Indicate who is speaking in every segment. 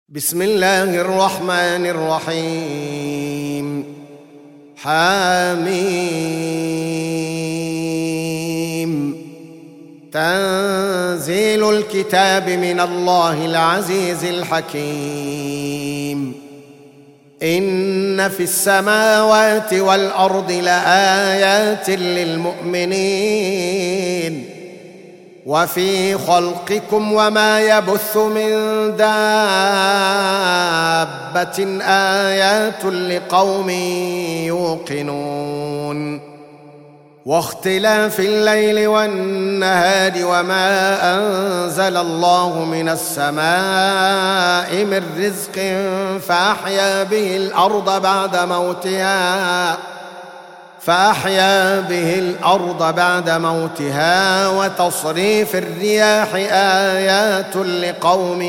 Speaker 1: بسم الله الرحمن الرحيم. حميم. تنزيل الكتاب من الله العزيز الحكيم. إن في السماوات والأرض لآيات للمؤمنين وفي خلقكم وما يبث من دابة آيات لقوم يوقنون. واختلاف الليل والنهار وما أنزل الله من السماء من رزق فأحيا به الأرض بعد موتها وتصريف الرياح آيات لقوم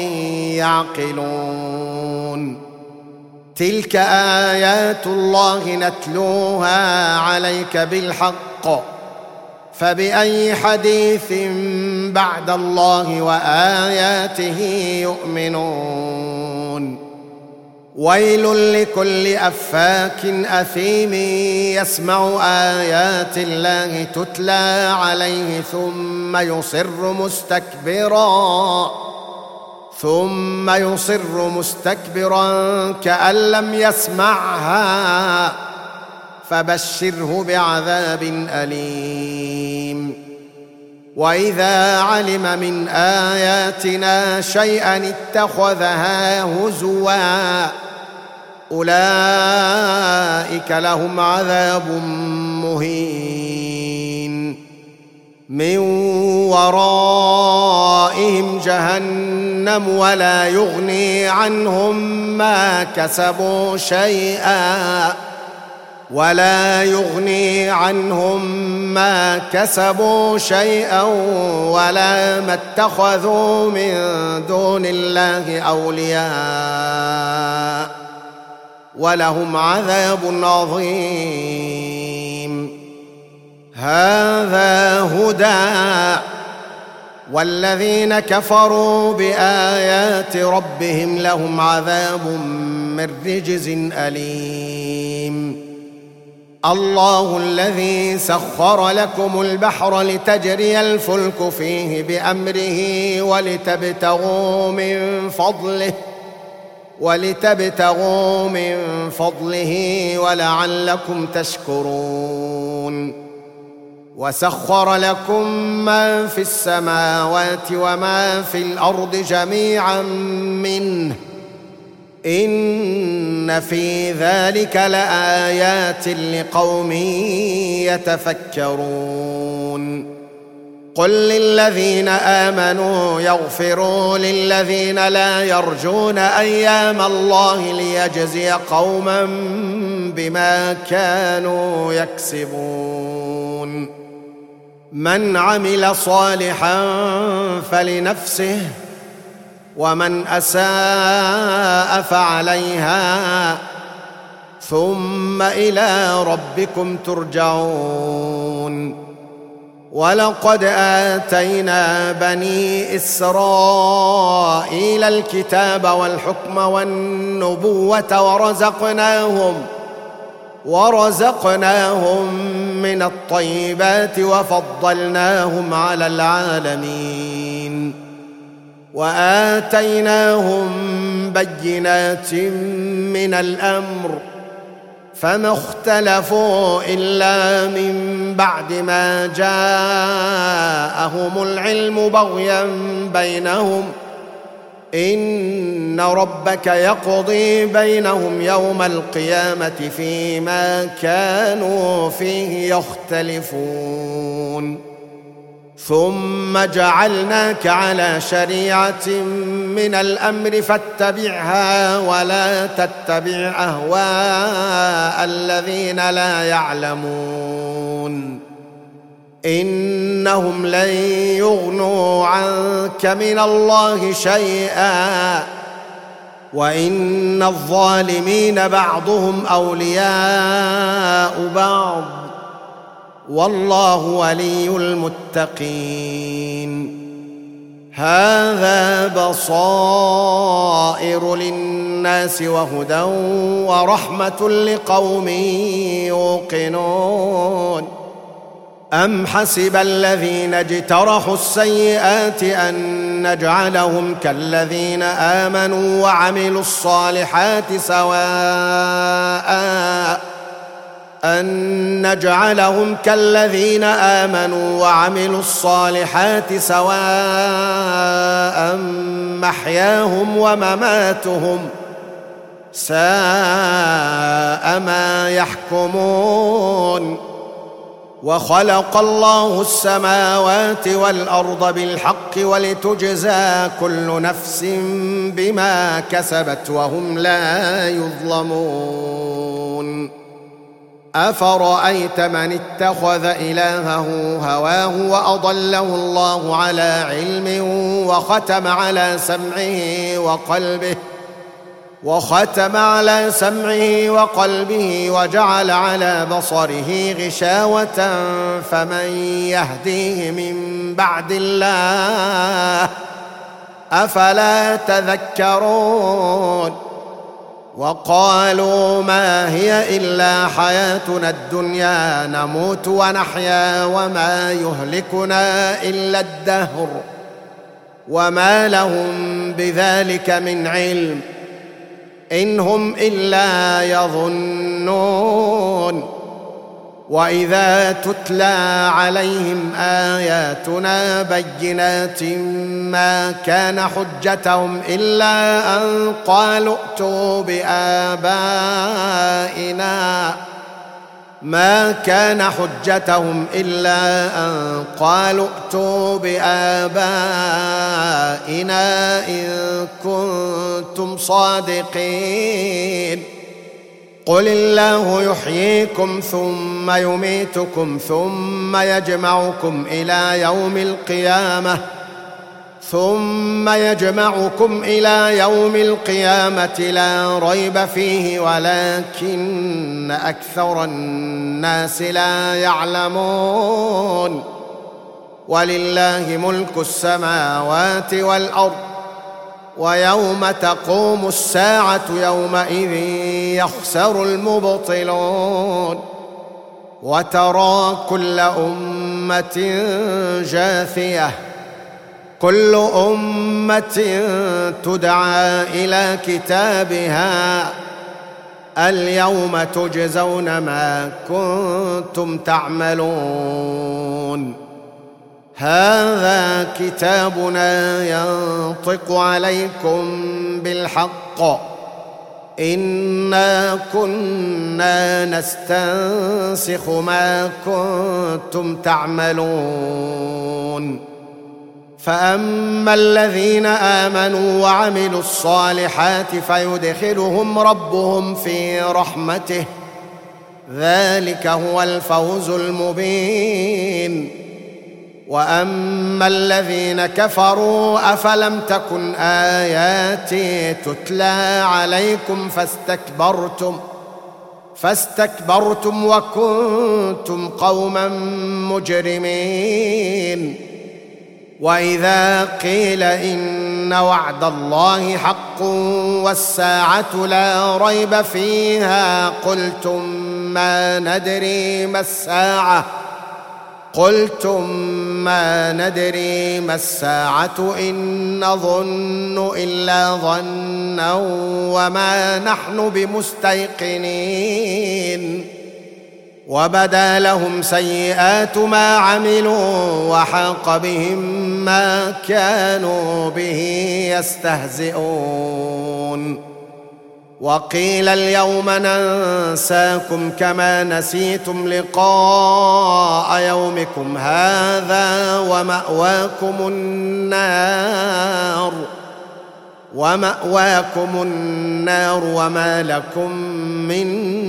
Speaker 1: يعقلون. تلك آيات الله نتلوها عليك بالحق، فبأي حديث بعد الله وآياته يؤمنون. ويل لكل أفاك أثيم يسمع آيات الله تتلى عليه ثم يصر مستكبرا كأن لم يسمعها، فبشره بعذاب أليم. وإذا علم من آياتنا شيئا اتخذها هزوا، أولئك لهم عذاب مهين. من ورائهم جهنم ولا يغني عنهم ما كسبوا شيئا ولا ما اتخذوا من دون الله أولياء، ولهم عذاب عظيم. هذا هدى، والذين كفروا بآيات ربهم لهم عذاب من رجز أليم. الله الذي سخر لكم البحر لتجري الفلك فيه بأمره ولتبتغوا من فضله ولعلكم تشكرون. وسخر لكم ما في السماوات وما في الأرض جميعا منه، إن في ذلك لآيات لقوم يتفكرون. قل للذين آمنوا يغفروا للذين لا يرجون أيام الله ليجزي قوما بما كانوا يكسبون. من عمل صالحا فلنفسه ومن أساء فعليها ثم إلى ربكم ترجعون. ولقد آتينا بني إسرائيل الكتاب والحكم والنبوة ورزقناهم من الطيبات وفضلناهم على العالمين، وآتيناهم بينات من الأمر، فما اختلفوا إلا من بعد ما جاءهم العلم بغيا بينهم. إن ربك يقضي بينهم يوم القيامة فيما كانوا فيه يختلفون. ثم جعلناك على شريعة من الأمر فاتبعها ولا تتبع أهواء الذين لا يعلمون، إنهم لن يغنوا عنك من الله شيئا، وإن الظالمين بعضهم أولياء بعض، والله ولي المتقين. هذا بصائر للناس وهدى ورحمة لقوم يوقنون أم حسب الذين اجترحوا السيئات أن نجعلهم كالذين آمنوا وعملوا الصالحات سواء محياهم ومماتهم ساء ما يحكمون وخلق الله السماوات والأرض بالحق ولتجزى كل نفس بما كسبت وهم لا يظلمون أفرأيت من اتخذ إلهه هواه وأضله الله على علم وختم على سمعه وقلبه وجعل على بصره غشاوة فمن يهديه من بعد الله أفلا تذكرون وقالوا ما هي إلا حياتنا الدنيا نموت ونحيا وما يهلكنا إلا الدهر وما لهم بذلك من علم إن هم إلا يظنون وإذا تتلى عليهم آياتنا بينات ما كان حجتهم إلا أن قالوا ائتوا بآبائنا إن كنتم صادقين قل الله يحييكم ثم يميتكم ثم يجمعكم إلى يوم القيامة لا ريب فيه ولكن أكثر الناس لا يعلمون ولله ملك السماوات والأرض ويوم تقوم الساعة يومئذ يخسر المبطلون وترى كل أمة جاثية كل أمة تدعى إلى كتابها اليوم تجزون ما كنتم تعملون هذا كتابنا ينطق عليكم بالحق إنا كنا نستنسخ ما كنتم تعملون فأما الذين آمنوا وعملوا الصالحات فيدخلهم ربهم في رحمته ذلك هو الفوز المبين وأما الذين كفروا أفلم تكن آياتي تتلى عليكم فاستكبرتم وكنتم قوما مجرمين وإذا قيل إن وعد الله حق والساعة لا ريب فيها قلتم ما ندري ما الساعة إن نظن إلا ظنا وما نحن بمستيقنين وبدا لهم سيئات ما عملوا وحاق بهم ما كانوا به يستهزئون وقيل اليوم ننساكم كما نسيتم لقاء يومكم هذا ومأواكم النار وما لكم من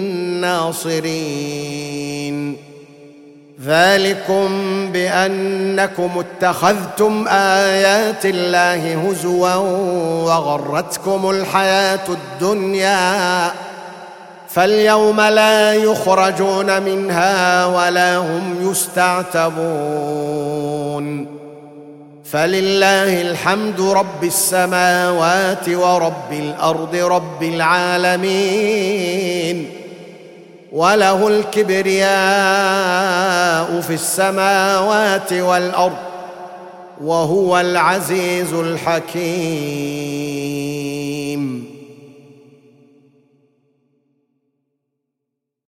Speaker 1: ناصرين ذلكم بأنكم اتخذتم آيات الله هزوا وغرتكم الحياة الدنيا فاليوم لا يخرجون منها ولا هم يستعتبون فلله الحمد رب السماوات ورب الأرض رب العالمين، وله الكبرياء في السماوات والأرض، وهو العزيز الحكيم.